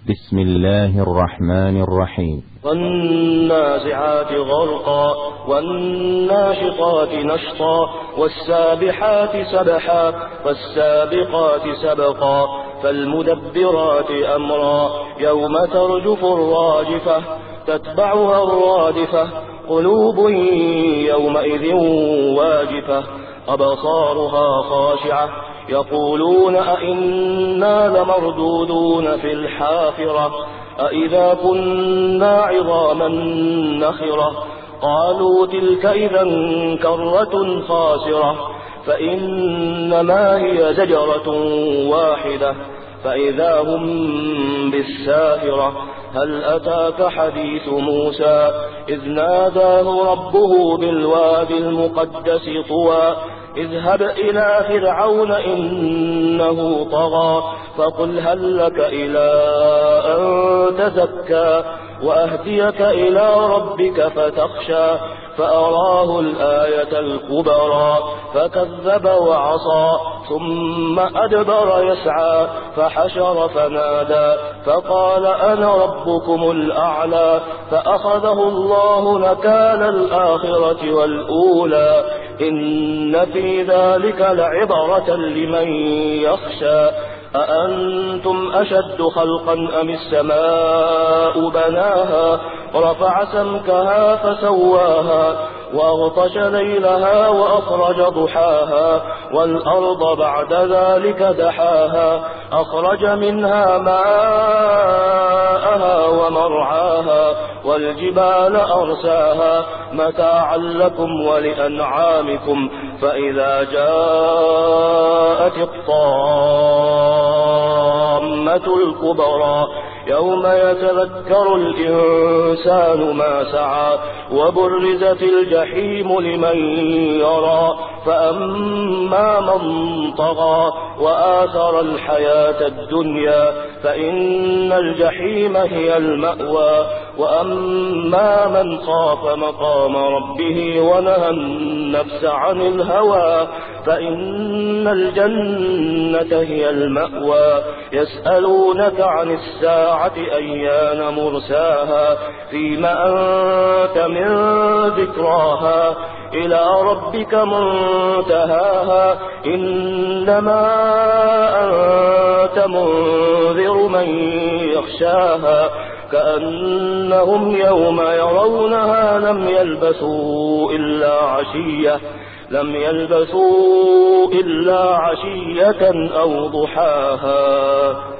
بسم الله الرحمن الرحيم. والنازعات غرقا والناشطات نشطا والسابحات سبحا والسابقات سبقا فالمدبرات أمرا يوم ترجف الراجفة تتبعها الرادفة قلوب يومئذ واجفة أبصارها خاشعة يقولون أئنا لمردودون في الحافرة أئذا كنا عظاما نخرة قالوا تلك إذا كرة خاسرة فإنما هي زجرة واحدة فإذا هم بالساهرة هل أتاك حديث موسى إذ ناداه ربه بالوادي المقدس طوى اذهب إلى فرعون إنه طغى فقل هل لك إلى أن تزكى وأهديك إلى ربك فتخشى فأراه الآية الكبرى فكذب وعصى ثم أدبر يسعى فحشر فنادى فقال أنا ربكم الأعلى فأخذه الله نكال الآخرة والأولى إن في ذلك لعبرة لمن يخشى أأنتم أشد خلقا أم السماء بناها رفع سمكها فسواها وأغطش ليلها وأخرج ضحاها والأرض بعد ذلك دحاها أخرج منها ماءها ومرعاها والجبال أرساها متاعا لكم ولأنعامكم فإذا جاءت الطامة الكبرى يوم يتذكر الإنسان ما سعى وبرزت الجحيم لمن يرى فأما من طغى وآثر الحياة الدنيا فإن الجحيم هي المأوى وأما من خاف مقام ربه ونهى النفس عن الهوى فإن الجنة هي المأوى يسألونك عن الساعة أيان مرساها فيما أنت من ذكراها إلى ربك منتهاها إنما أنت منذر من يخشاها كأنهم يوم يرونها لم يلبثوا إلا عشية أو ضحاها.